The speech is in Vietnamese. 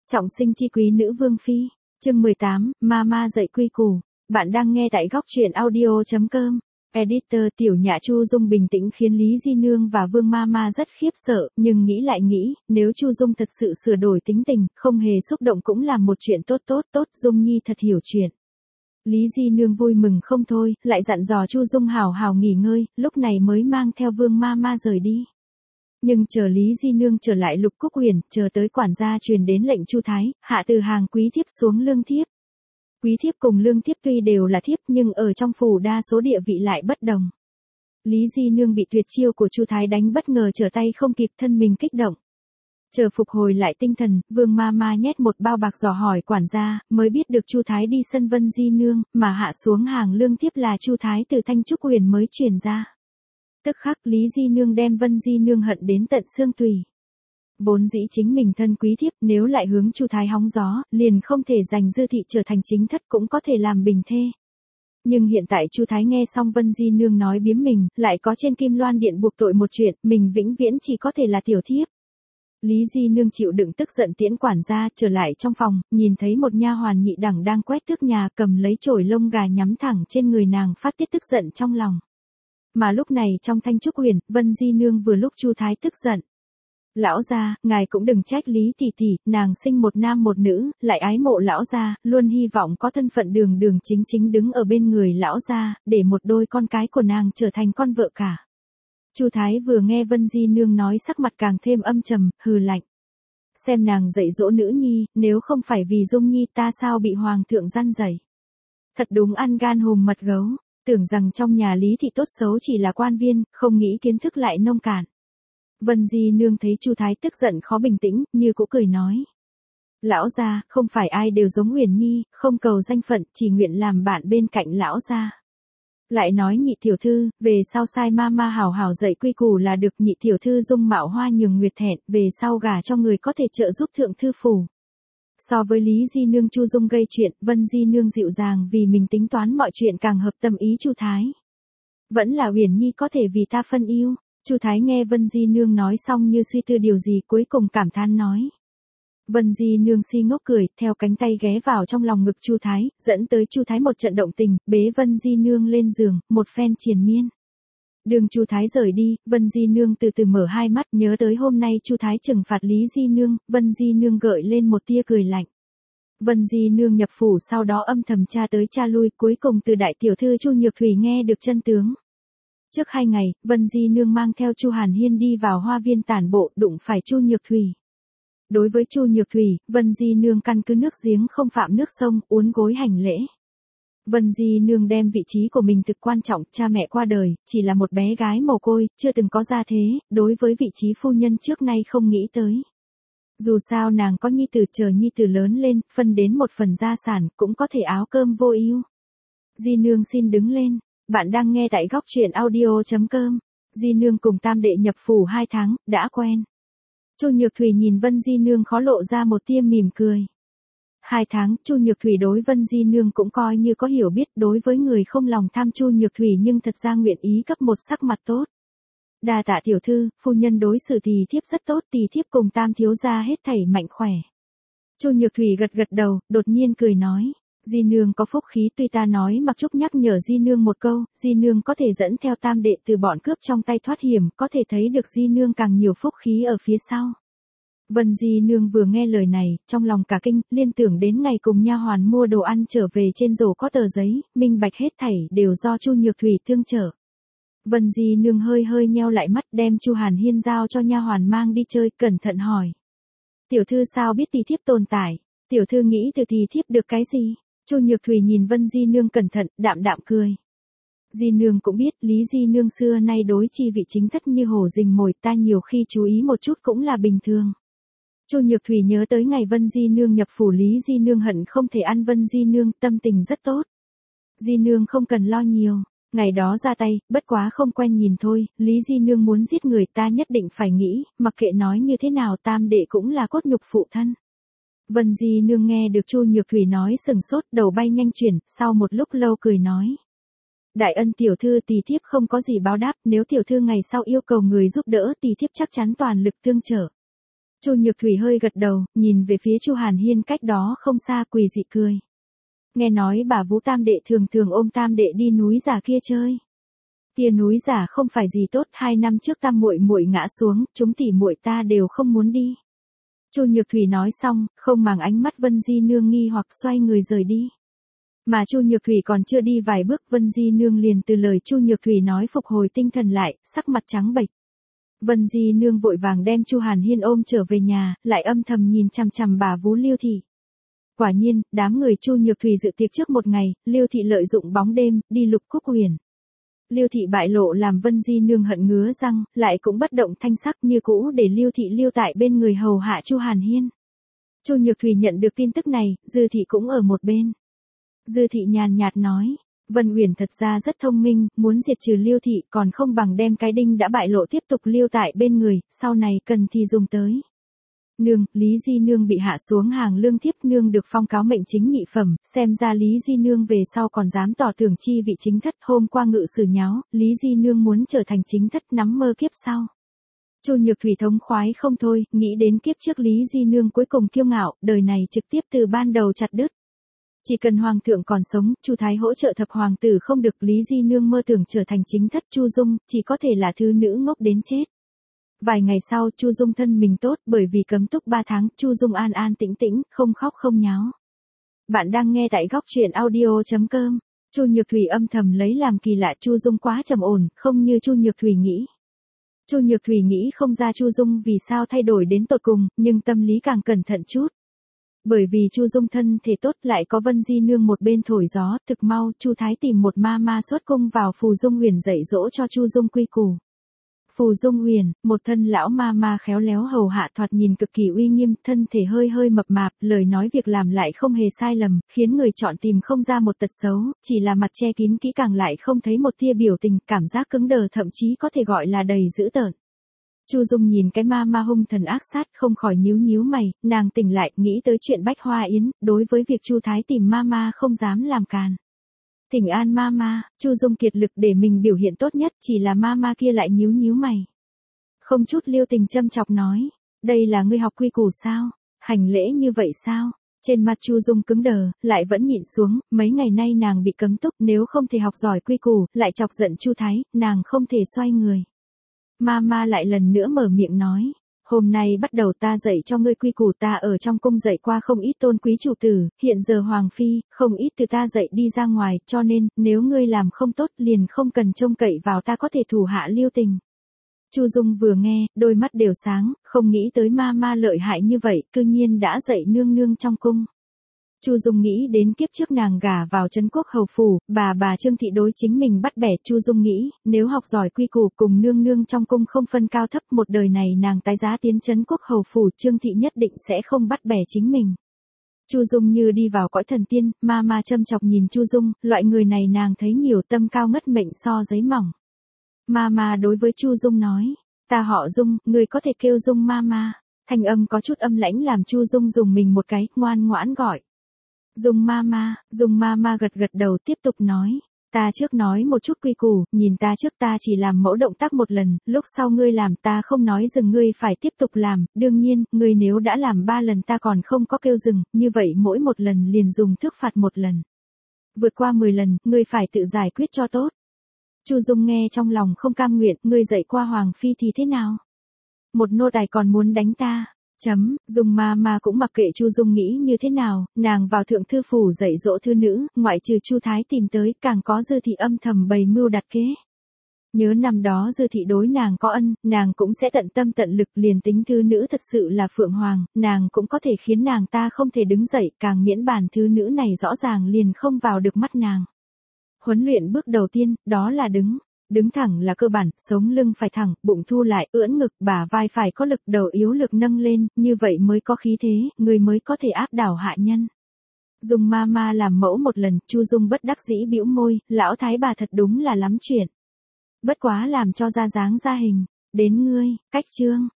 Trọng sinh chi quý nữ vương phi, chương 18, Mama dạy quy củ. Bạn đang nghe tại góc truyện audio.com. Editor Tiểu Nhã Chu Dung bình tĩnh khiến Lý Di Nương và Vương Mama rất khiếp sợ, nhưng nghĩ lại nghĩ, nếu Chu Dung thật sự sửa đổi tính tình, không hề xúc động cũng là một chuyện tốt, Dung Nhi thật hiểu chuyện. Lý Di Nương vui mừng không thôi, lại dặn dò Chu Dung hào hào nghỉ ngơi, lúc này mới mang theo Vương Mama rời đi. Nhưng chờ Lý Di Nương trở lại Lục Cúc Huyền, chờ tới quản gia truyền đến lệnh Chu Thái, hạ từ hàng quý thiếp xuống lương thiếp. Quý thiếp cùng lương thiếp tuy đều là thiếp nhưng ở trong phủ đa số địa vị lại bất đồng. Lý Di Nương bị tuyệt chiêu của Chu Thái đánh bất ngờ trở tay không kịp, thân mình kích động. Chờ phục hồi lại tinh thần, Vương Mama nhét một bao bạc dò hỏi quản gia, mới biết được Chu Thái đi sân Vân Di Nương, mà hạ xuống hàng lương thiếp là Chu Thái từ Thanh Trúc Huyền mới truyền ra. Tức khắc Lý Di Nương đem Vân Di Nương hận đến tận xương tủy. Vốn dĩ chính mình thân quý thiếp, nếu lại hướng Chu Thái hóng gió, liền không thể giành dư thị trở thành chính thất, cũng có thể làm bình thê. Nhưng hiện tại Chu Thái nghe xong Vân Di Nương nói biếm mình, lại có trên Kim Loan Điện buộc tội một chuyện, mình vĩnh viễn chỉ có thể là tiểu thiếp. Lý Di Nương chịu đựng tức giận tiễn quản gia trở lại trong phòng, nhìn thấy một nha hoàn nhị đẳng đang quét tước nhà, cầm lấy chổi lông gà nhắm thẳng trên người nàng, phát tiết tức giận trong lòng. Mà lúc này trong Thanh Trúc Huyền, Vân Di Nương vừa lúc Chu Thái tức giận. Lão gia, ngài cũng đừng trách Lý tỷ tỷ, nàng sinh một nam một nữ, lại ái mộ lão gia, luôn hy vọng có thân phận đường đường chính chính đứng ở bên người lão gia, để một đôi con cái của nàng trở thành con vợ cả. Chu Thái vừa nghe Vân Di Nương nói sắc mặt càng thêm âm trầm, hừ lạnh. Xem nàng dạy dỗ nữ nhi, nếu không phải vì Dung Nhi ta sao bị hoàng thượng răn dạy. Thật đúng ăn gan hùm mật gấu. Tưởng rằng trong nhà Lý thị tốt xấu chỉ là quan viên, không nghĩ kiến thức lại nông cạn. Vân Di Nương thấy Chu Thái tức giận khó bình tĩnh, như cũ cười nói. Lão gia, không phải ai đều giống Huyền Nhi, không cầu danh phận, chỉ nguyện làm bạn bên cạnh lão gia. Lại nói nhị tiểu thư, về sau sai Mama hào hào dạy quy củ là được. Nhị tiểu thư dung mạo hoa nhường nguyệt thẹn, về sau gả cho người có thể trợ giúp thượng thư phủ. So với Lý Di Nương Chu Dung gây chuyện, Vân Di Nương dịu dàng vì mình tính toán mọi chuyện càng hợp tâm ý Chu Thái. Vẫn là Huyền Nhi có thể vì ta phân yêu. Chu Thái nghe Vân Di Nương nói xong như suy tư điều gì, cuối cùng cảm thán nói. Vân Di Nương si ngốc cười, theo cánh tay ghé vào trong lòng ngực Chu Thái, dẫn tới Chu Thái một trận động tình, bế Vân Di Nương lên giường, một phen triền miên. Đường Chu Thái rời đi, Vân Di Nương từ từ mở hai mắt, nhớ tới hôm nay Chu Thái trừng phạt Lý Di Nương, Vân Di Nương gợi lên một tia cười lạnh. Vân Di Nương nhập phủ sau đó âm thầm tra tới tra lui, cuối cùng từ đại tiểu thư Chu Nhược Thủy nghe được chân tướng. Trước 2 ngày, Vân Di Nương mang theo Chu Hàn Hiên đi vào hoa viên tản bộ, đụng phải Chu Nhược Thủy. Đối với Chu Nhược Thủy, Vân Di Nương căn cứ nước giếng không phạm nước sông, uốn gối hành lễ. Vân Di Nương đem vị trí của mình thực quan trọng, cha mẹ qua đời, chỉ là một bé gái mồ côi, chưa từng có gia thế, đối với vị trí phu nhân trước nay không nghĩ tới. Dù sao nàng có nhi tử, chờ nhi tử lớn lên, phân đến một phần gia sản, cũng có thể áo cơm vô ưu. Di Nương xin đứng lên, bạn đang nghe tại góc truyện audio.com. Di Nương cùng tam đệ nhập phủ 2 tháng, đã quen. Chu Nhược Thủy nhìn Vân Di Nương khó lộ ra một tia mỉm cười. 2 tháng, Chu Nhược Thủy đối Vân Di Nương cũng coi như có hiểu biết, đối với người không lòng tham Chu Nhược Thủy nhưng thật ra nguyện ý cấp một sắc mặt tốt. Đa tạ tiểu thư, phu nhân đối xử tỳ thiếp rất tốt, tỳ thiếp cùng tam thiếu gia hết thảy mạnh khỏe. Chu Nhược Thủy gật gật đầu, đột nhiên cười nói. Di Nương có phúc khí, tuy ta nói mặc trúc nhắc nhở Di Nương một câu, Di Nương có thể dẫn theo tam đệ từ bọn cướp trong tay thoát hiểm, có thể thấy được Di Nương càng nhiều phúc khí ở phía sau. Vân Di Nương vừa nghe lời này, trong lòng cả kinh, liên tưởng đến ngày cùng nha hoàn mua đồ ăn trở về trên rổ có tờ giấy, minh bạch hết thảy đều do Chu Nhược Thủy tương trợ. Vân Di Nương hơi nheo lại mắt, đem Chu Hàn Hiên giao cho nha hoàn mang đi chơi, cẩn thận hỏi. Tiểu thư sao biết tỳ thiếp tồn tại? Tiểu thư nghĩ từ tỳ thiếp được cái gì? Chu Nhược Thủy nhìn Vân Di Nương cẩn thận, đạm đạm cười. Di Nương cũng biết, Lý Di Nương xưa nay đối chi vị chính thất như hổ rình mồi, ta nhiều khi chú ý một chút cũng là bình thường. Chu Nhược Thủy nhớ tới ngày Vân Di Nương nhập phủ, Lý Di Nương hận không thể ăn Vân Di Nương, tâm tình rất tốt. Di Nương không cần lo nhiều, ngày đó ra tay, bất quá không quen nhìn thôi, Lý Di Nương muốn giết người ta nhất định phải nghĩ, mặc kệ nói như thế nào tam đệ cũng là cốt nhục phụ thân. Vân Di Nương nghe được Chu Nhược Thủy nói sừng sốt, đầu bay nhanh chuyển, sau một lúc lâu cười nói. Đại ân tiểu thư, tỳ thiếp không có gì báo đáp, nếu tiểu thư ngày sau yêu cầu người giúp đỡ tỳ thiếp chắc chắn toàn lực tương trợ. Chu Nhược Thủy hơi gật đầu, nhìn về phía Chu Hàn Hiên cách đó không xa quỳ dị cười. Nghe nói bà Vũ tam đệ thường thường ôm tam đệ đi núi giả kia chơi. Tia núi giả không phải gì tốt, 2 năm trước tam muội muội ngã xuống, chúng tỷ muội ta đều không muốn đi. Chu Nhược Thủy nói xong, không màng ánh mắt Vân Di Nương nghi hoặc xoay người rời đi. Mà Chu Nhược Thủy còn chưa đi vài bước, Vân Di Nương liền từ lời Chu Nhược Thủy nói phục hồi tinh thần lại, sắc mặt trắng bệch. Vân Di Nương vội vàng đem Chu Hàn Hiên ôm trở về nhà, lại âm thầm nhìn chằm chằm bà vú Liêu thị. Quả nhiên, đám người Chu Nhược Thủy dự tiệc trước một ngày, Liêu thị lợi dụng bóng đêm, đi lục Cúc Uyển. Liêu thị bại lộ làm Vân Di Nương hận ngứa răng, lại cũng bất động thanh sắc như cũ để Liêu thị lưu tại bên người hầu hạ Chu Hàn Hiên. Chu Nhược Thủy nhận được tin tức này, Dư thị cũng ở một bên. Dư thị nhàn nhạt nói, Vân Uyển thật ra rất thông minh, muốn diệt trừ Liêu thị còn không bằng đem cái đinh đã bại lộ tiếp tục lưu tại bên người, sau này cần thì dùng tới. Nương, Lý Di Nương bị hạ xuống hàng lương thiếp, nương được phong cáo mệnh chính nhị phẩm, xem ra Lý Di Nương về sau còn dám tỏ tưởng chi vị chính thất, hôm qua ngự sử nháo, Lý Di Nương muốn trở thành chính thất nắm mơ kiếp sau. Chu Nhược Thủy thống khoái không thôi, nghĩ đến kiếp trước Lý Di Nương cuối cùng kiêu ngạo, đời này trực tiếp từ ban đầu chặt đứt. Chỉ cần hoàng thượng còn sống, Chu Thái hỗ trợ thập hoàng tử không được, Lý Di Nương mơ tưởng trở thành chính thất Chu Dung, chỉ có thể là thứ nữ ngốc đến chết. Vài ngày sau, Chu Dung thân mình tốt, bởi vì cấm túc 3 tháng, Chu Dung an an tĩnh tĩnh, không khóc không nháo. Bạn đang nghe tại góc truyện audio.com. Chu Nhược Thủy âm thầm lấy làm kỳ lạ, Chu Dung quá trầm ổn, không như Chu Nhược Thủy nghĩ. Chu Nhược Thủy nghĩ không ra Chu Dung vì sao thay đổi đến tột cùng, nhưng tâm lý càng cẩn thận chút. Bởi vì Chu Dung thân thể tốt, lại có Vân Di Nương một bên thổi gió, thực mau, Chu Thái tìm một ma ma xuất cung vào Phù Dung Uyển dạy dỗ cho Chu Dung quy củ. Phù Dung Uyển, một thân lão ma ma khéo léo hầu hạ, thoạt nhìn cực kỳ uy nghiêm, thân thể hơi hơi mập mạp, lời nói việc làm lại không hề sai lầm, khiến người chọn tìm không ra một tật xấu, chỉ là mặt che kín kỹ càng lại không thấy một tia biểu tình, cảm giác cứng đờ, thậm chí có thể gọi là đầy dữ tợn. Chu Dung nhìn cái ma ma hung thần ác sát, không khỏi nhíu nhíu mày, nàng tỉnh lại, nghĩ tới chuyện Bách Hoa Yến, đối với việc Chu Thái tìm ma ma không dám làm càn. Thỉnh an ma ma, Chu Dung kiệt lực để mình biểu hiện tốt nhất, chỉ là ma ma kia lại nhíu nhíu mày. Không chút lưu tình châm chọc nói, đây là ngươi học quy củ sao, hành lễ như vậy sao? Trên mặt Chu Dung cứng đờ, lại vẫn nhịn xuống, mấy ngày nay nàng bị cấm túc, nếu không thể học giỏi quy củ, lại chọc giận Chu Thái, nàng không thể xoay người. Ma ma lại lần nữa mở miệng nói, hôm nay bắt đầu ta dạy cho ngươi quy củ, ta ở trong cung dạy qua không ít tôn quý chủ tử, hiện giờ hoàng phi, không ít từ ta dạy đi ra ngoài, cho nên, nếu ngươi làm không tốt liền không cần trông cậy vào ta có thể thủ hạ lưu tình. Chu Dung vừa nghe, đôi mắt đều sáng, không nghĩ tới ma ma lợi hại như vậy, cư nhiên đã dạy nương nương trong cung. Chu Dung nghĩ đến kiếp trước nàng gả vào Trấn Quốc hầu phủ, bà Trương thị đối chính mình bắt bẻ, Chu Dung nghĩ, nếu học giỏi quy củ cùng nương nương trong cung không phân cao thấp, một đời này nàng tái giá tiến Trấn Quốc hầu phủ, Trương thị nhất định sẽ không bắt bẻ chính mình. Chu Dung như đi vào cõi thần tiên, ma ma châm chọc nhìn Chu Dung, loại người này nàng thấy nhiều, tâm cao ngất mệnh so giấy mỏng. Ma ma đối với Chu Dung nói, ta họ Dung, người có thể kêu Dung ma ma. Thanh âm có chút âm lãnh làm Chu Dung dùng mình một cái, ngoan ngoãn gọi. Dung ma ma gật gật đầu tiếp tục nói, ta trước nói một chút quy củ, nhìn ta trước, ta chỉ làm mẫu động tác một lần, lúc sau ngươi làm ta không nói dừng, ngươi phải tiếp tục làm, đương nhiên, ngươi nếu đã làm 3 lần ta còn không có kêu dừng, như vậy mỗi một lần liền dùng thước phạt 1 lần. Vượt qua 10 lần, ngươi phải tự giải quyết cho tốt. Chu Dung nghe trong lòng không cam nguyện, ngươi dạy qua hoàng phi thì thế nào? Một nô tài còn muốn đánh ta. Dung ma ma cũng mặc kệ Chu Dung nghĩ như thế nào, nàng vào thượng thư phủ dạy dỗ thư nữ, ngoại trừ Chu Thái tìm tới, càng có Dư thị âm thầm bày mưu đặt kế. Nhớ năm đó Dư thị đối nàng có ân, nàng cũng sẽ tận tâm tận lực, liền tính thư nữ thật sự là phượng hoàng, nàng cũng có thể khiến nàng ta không thể đứng dậy, càng miễn bản thư nữ này rõ ràng liền không vào được mắt nàng. Huấn luyện bước đầu tiên, đó là đứng. Đứng thẳng là cơ bản, sống lưng phải thẳng, bụng thu lại, ưỡn ngực, bả vai phải có lực, đầu yếu lực nâng lên, như vậy mới có khí thế, người mới có thể áp đảo hạ nhân. Dung ma ma làm mẫu một lần, Chu Dung bất đắc dĩ bĩu môi, lão thái bà thật đúng là lắm chuyện. Bất quá làm cho ra dáng ra hình, đến ngươi, cách chương.